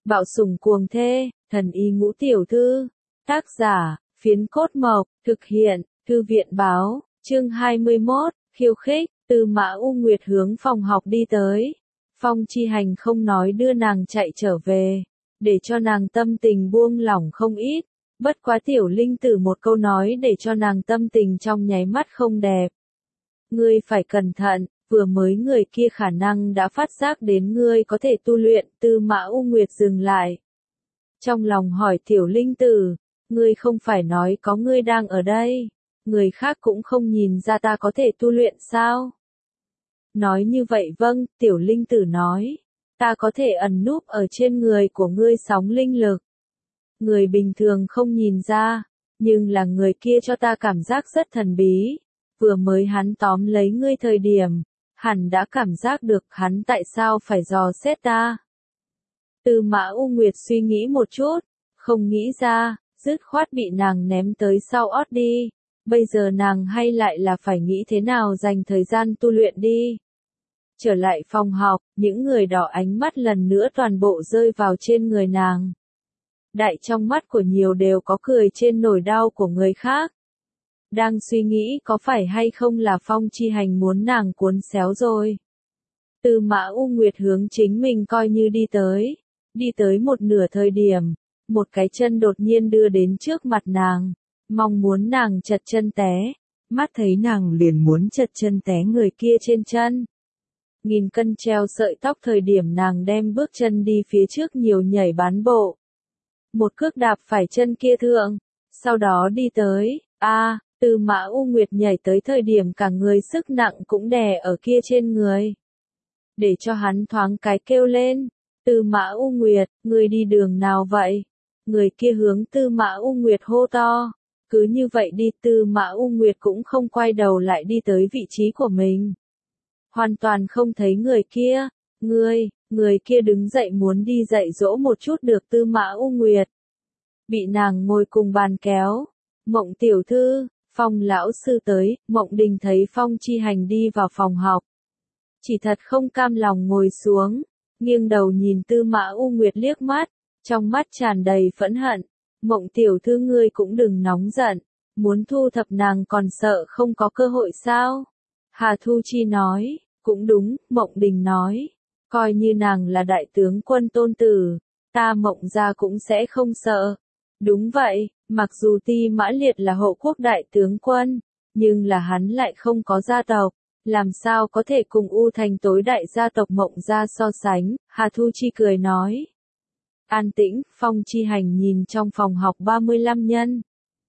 Bạo sủng cuồng thê, thần y ngũ tiểu thư. Tác giả, Phiến Cốt Mộc, thực hiện, Thư viện báo, chương 21, khiêu khích, Tư Mã U Nguyệt hướng phòng học đi tới. Phong Chi Hành không nói đưa nàng chạy trở về, để cho nàng tâm tình buông lỏng không ít. Bất quá Tiểu Linh Tử một câu nói để cho nàng tâm tình trong nháy mắt không đẹp. Ngươi phải cẩn thận, vừa mới người kia khả năng đã phát giác đến ngươi có thể tu luyện. Tư Mã U Nguyệt dừng lại. Trong lòng hỏi Tiểu Linh Tử, ngươi không phải nói có ngươi đang ở đây, người khác cũng không nhìn ra ta có thể tu luyện sao? Nói như vậy vâng, Tiểu Linh Tử nói, ta có thể ẩn núp ở trên người của ngươi sóng linh lực. Người bình thường không nhìn ra, nhưng là người kia cho ta cảm giác rất thần bí. Vừa mới hắn tóm lấy ngươi thời điểm, hẳn đã cảm giác được hắn tại sao phải dò xét ta. Tư Mã U Nguyệt suy nghĩ một chút, không nghĩ ra, dứt khoát bị nàng ném tới sau ót đi. Bây giờ nàng hay lại là phải nghĩ thế nào dành thời gian tu luyện đi. Trở lại phòng học, những người đỏ ánh mắt lần nữa toàn bộ rơi vào trên người nàng. Đại trong mắt của nhiều đều có cười trên nỗi đau của người khác. Đang suy nghĩ có phải hay không là Phong Chi Hành muốn nàng cuốn xéo rồi. Tư Mã U Nguyệt hướng chính mình coi như đi tới một nửa thời điểm, một cái chân đột nhiên đưa đến trước mặt nàng, mong muốn nàng chật chân té, mắt thấy nàng liền muốn chật chân té người kia trên chân. Nghìn cân treo sợi tóc thời điểm nàng đem bước chân đi phía trước nhiều nhảy bán bộ. Một cước đạp phải chân kia thượng, sau đó đi tới, Tư Mã U Nguyệt nhảy tới thời điểm cả người sức nặng cũng đè ở kia trên người. Để cho hắn thoáng cái kêu lên, Tư Mã U Nguyệt, ngươi đi đường nào vậy? Người kia hướng Tư Mã U Nguyệt hô to. Cứ như vậy đi, Tư Mã U Nguyệt cũng không quay đầu lại đi tới vị trí của mình. Hoàn toàn không thấy người kia. Người kia đứng dậy muốn đi dạy dỗ một chút được Tư Mã U Nguyệt. Bị nàng ngồi cùng bàn kéo. Mộng tiểu thư, Phong lão sư tới. Mộng Đình thấy Phong Chi Hành đi vào phòng học. Chỉ thật không cam lòng ngồi xuống, nghiêng đầu nhìn Tư Mã U Nguyệt liếc mắt, trong mắt tràn đầy phẫn hận. Mộng tiểu thư ngươi cũng đừng nóng giận, muốn thu thập nàng còn sợ không có cơ hội sao? Hà Thu Chi nói, cũng đúng, Mộng Đình nói, coi như nàng là đại tướng quân tôn tử, ta Mộng gia cũng sẽ không sợ. Đúng vậy, mặc dù Ti Mã Liệt là hộ quốc đại tướng quân, nhưng là hắn lại không có gia tộc. Làm sao có thể cùng U Thành tối đại gia tộc Mộng gia so sánh, Hà Thu Chi cười nói. An tĩnh, Phong Chi Hành nhìn trong phòng học 35 nhân.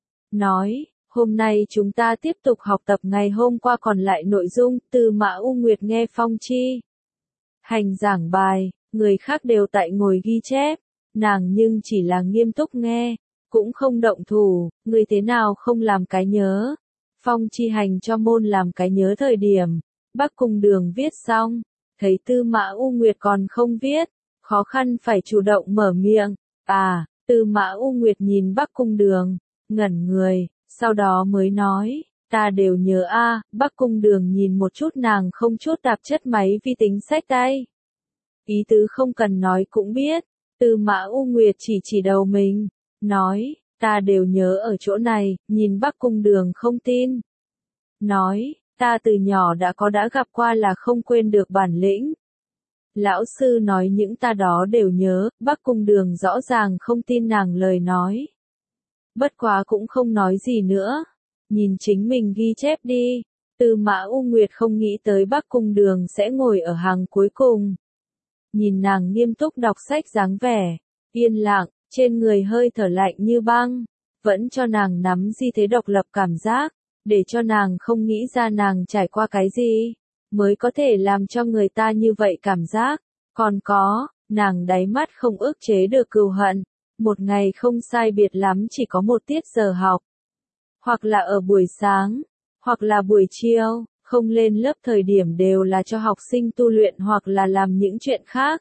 Nói, hôm nay chúng ta tiếp tục học tập ngày hôm qua còn lại nội dung. Tư Mã U Nguyệt nghe Phong Chi Hành giảng bài, người khác đều tại ngồi ghi chép, nàng nhưng chỉ là nghiêm túc nghe, cũng không động thủ, người thế nào không làm cái nhớ. Phong Chi Hành cho môn làm cái nhớ thời điểm, Bắc Cung Đường viết xong, thấy Tư Mã U Nguyệt còn không viết, khó khăn phải chủ động mở miệng. Tư Mã U Nguyệt nhìn Bắc Cung Đường, ngẩn người, sau đó mới nói, ta đều nhớ Bắc Cung Đường nhìn một chút nàng không chút đạp chất máy vi tính xách tay. Ý tứ không cần nói cũng biết, Tư Mã U Nguyệt chỉ đầu mình, nói. Ta đều nhớ ở chỗ này, nhìn Bắc Cung Đường không tin. Nói, ta từ nhỏ đã gặp qua là không quên được bản lĩnh. Lão sư nói những ta đó đều nhớ, Bắc Cung Đường rõ ràng không tin nàng lời nói. Bất quá cũng không nói gì nữa. Nhìn chính mình ghi chép đi. Tư Mã U Nguyệt không nghĩ tới Bắc Cung Đường sẽ ngồi ở hàng cuối cùng. Nhìn nàng nghiêm túc đọc sách dáng vẻ, yên lặng. Trên người hơi thở lạnh như băng, vẫn cho nàng nắm di thế độc lập cảm giác, để cho nàng không nghĩ ra nàng trải qua cái gì, mới có thể làm cho người ta như vậy cảm giác. Còn có, nàng đáy mắt không ức chế được cừu hận, một ngày không sai biệt lắm chỉ có một tiết giờ học. Hoặc là ở buổi sáng, hoặc là buổi chiều, không lên lớp thời điểm đều là cho học sinh tu luyện hoặc là làm những chuyện khác.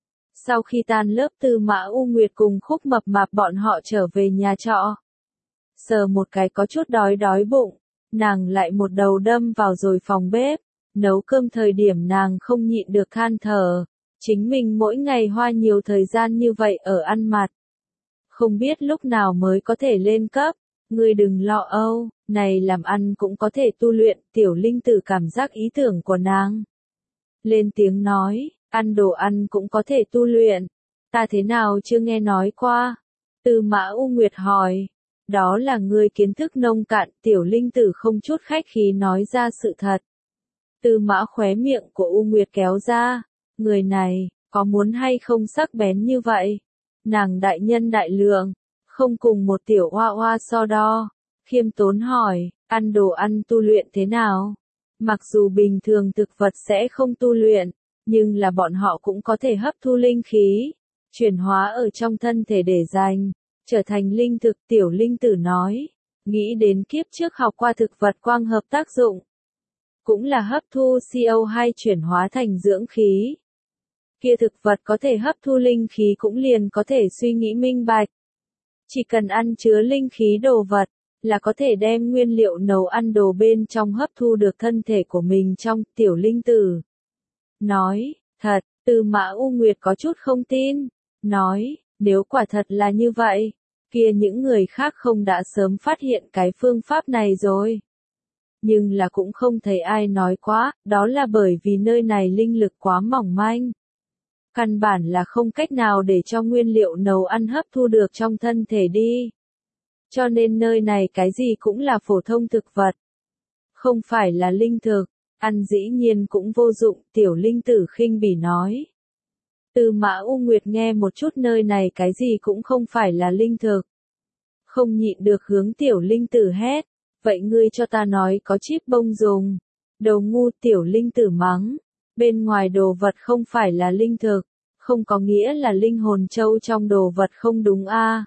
Sau khi tan lớp Tư Mã U Nguyệt cùng Khúc Mập Mạp bọn họ trở về nhà trọ. Sờ một cái có chút đói bụng, nàng lại một đầu đâm vào rồi phòng bếp, nấu cơm thời điểm nàng không nhịn được than thở, Chính mình mỗi ngày hoa nhiều thời gian như vậy ở ăn mặt. Không biết lúc nào mới có thể lên cấp, ngươi đừng lo âu, này làm ăn cũng có thể tu luyện, tiểu linh tử cảm giác ý tưởng của nàng. Lên tiếng nói, ăn đồ ăn cũng có thể tu luyện, ta thế nào chưa nghe nói qua. Tư Mã U Nguyệt hỏi, đó là ngươi kiến thức nông cạn, tiểu linh tử không chút khách khí nói ra sự thật. Tư Mã khóe miệng của U Nguyệt kéo ra, người này, có muốn hay không sắc bén như vậy? Nàng đại nhân đại lượng, không cùng một tiểu hoa hoa so đo, khiêm tốn hỏi, ăn đồ ăn tu luyện thế nào? Mặc dù bình thường thực vật sẽ không tu luyện, nhưng là bọn họ cũng có thể hấp thu linh khí, chuyển hóa ở trong thân thể để dành, trở thành linh thực. Tiểu linh tử nói, nghĩ đến kiếp trước học qua thực vật quang hợp tác dụng, cũng là hấp thu CO2 chuyển hóa thành dưỡng khí. Kia thực vật có thể hấp thu linh khí cũng liền có thể suy nghĩ minh bạch. Chỉ cần ăn chứa linh khí đồ vật, là có thể đem nguyên liệu nấu ăn đồ bên trong hấp thu được thân thể của mình trong. Tiểu linh tử nói, thật. Tư Mã U Nguyệt có chút không tin, nói, nếu quả thật là như vậy, kia những người khác không đã sớm phát hiện cái phương pháp này rồi. Nhưng là cũng không thấy ai nói quá, đó là bởi vì nơi này linh lực quá mỏng manh. Căn bản là không cách nào để cho nguyên liệu nấu ăn hấp thu được trong thân thể đi. Cho nên nơi này cái gì cũng là phổ thông thực vật. Không phải là linh thực, ăn dĩ nhiên cũng vô dụng, tiểu linh tử khinh bỉ nói. Tư Mã U Nguyệt nghe một chút nơi này cái gì cũng không phải là linh thực. Không nhịn được hướng tiểu linh tử hét, vậy ngươi cho ta nói có chip bông dùng. Đầu ngu, tiểu linh tử mắng, bên ngoài đồ vật không phải là linh thực, không có nghĩa là linh hồn châu trong đồ vật không đúng a.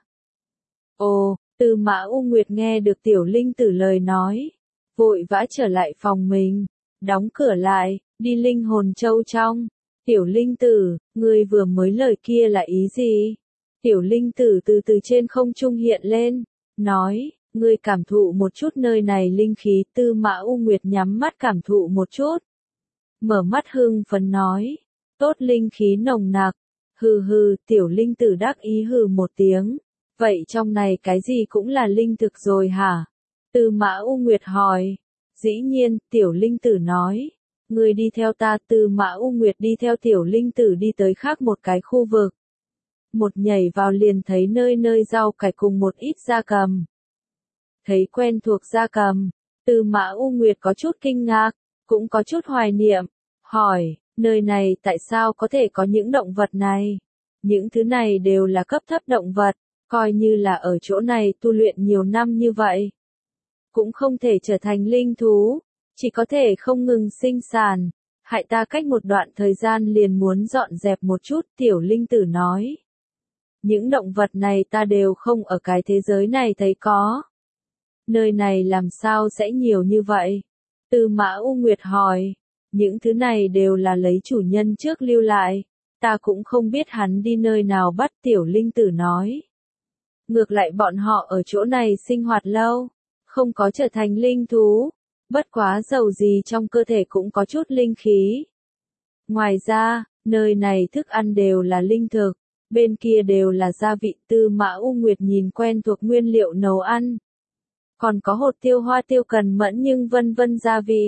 Ồ, Tư Mã U Nguyệt nghe được tiểu linh tử lời nói, vội vã trở lại phòng mình, đóng cửa lại, đi linh hồn châu trong. Tiểu linh tử, ngươi vừa mới lời kia là ý gì? Tiểu linh tử từ từ trên không trung hiện lên, nói, ngươi cảm thụ một chút nơi này linh khí. Tư Mã U Nguyệt nhắm mắt cảm thụ một chút. Mở mắt hưng phấn nói, tốt linh khí nồng nặc. Hừ hừ, tiểu linh tử đắc ý hừ một tiếng. Vậy trong này cái gì cũng là linh thực rồi hả? Tư Mã U Nguyệt hỏi. Dĩ nhiên, tiểu linh tử nói. Ngươi đi theo ta. Tư Mã U Nguyệt đi theo tiểu linh tử đi tới khác một cái khu vực. Một nhảy vào liền thấy nơi nơi rau cải cùng một ít gia cầm. Thấy quen thuộc gia cầm, Tư Mã U Nguyệt có chút kinh ngạc, cũng có chút hoài niệm, hỏi, nơi này tại sao có thể có những động vật này? Những thứ này đều là cấp thấp động vật, coi như là ở chỗ này tu luyện nhiều năm như vậy. Cũng không thể trở thành linh thú, chỉ có thể không ngừng sinh sản, hại ta cách một đoạn thời gian liền muốn dọn dẹp một chút. Tiểu linh tử nói. Những động vật này ta đều không ở cái thế giới này thấy có. Nơi này làm sao sẽ nhiều như vậy? Tư Mã U Nguyệt hỏi. Những thứ này đều là lấy chủ nhân trước lưu lại. Ta cũng không biết hắn đi nơi nào bắt. Tiểu linh tử nói. Ngược lại bọn họ ở chỗ này sinh hoạt lâu, không có trở thành linh thú. Bất quá dầu gì trong cơ thể cũng có chút linh khí. Ngoài ra, nơi này thức ăn đều là linh thực, bên kia đều là gia vị. Tư Mã U Nguyệt nhìn quen thuộc nguyên liệu nấu ăn. Còn có hột tiêu, hoa tiêu, cần mẫn nhưng vân vân gia vị.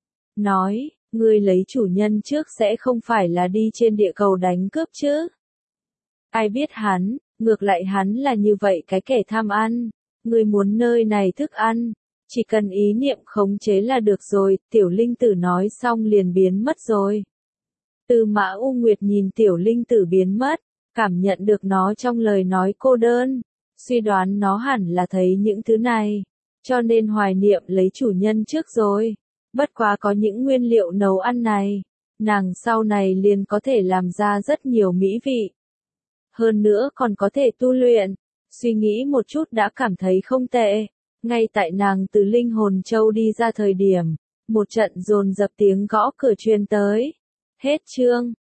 Nói, ngươi lấy chủ nhân trước sẽ không phải là đi trên địa cầu đánh cướp chứ? Ai biết hắn, ngược lại hắn là như vậy cái kẻ tham ăn. Ngươi muốn nơi này thức ăn, chỉ cần ý niệm khống chế là được rồi. Tiểu linh tử nói xong liền biến mất rồi. Tư Mã U Nguyệt nhìn tiểu linh tử biến mất, cảm nhận được nó trong lời nói cô đơn, suy đoán nó hẳn là thấy những thứ này, cho nên hoài niệm lấy chủ nhân trước rồi. Bất quá có những nguyên liệu nấu ăn này, nàng sau này liền có thể làm ra rất nhiều mỹ vị. Hơn nữa còn có thể tu luyện, suy nghĩ một chút đã cảm thấy không tệ. Ngay tại nàng từ linh hồn châu đi ra thời điểm, một trận dồn dập tiếng gõ cửa truyền tới. Hết chương.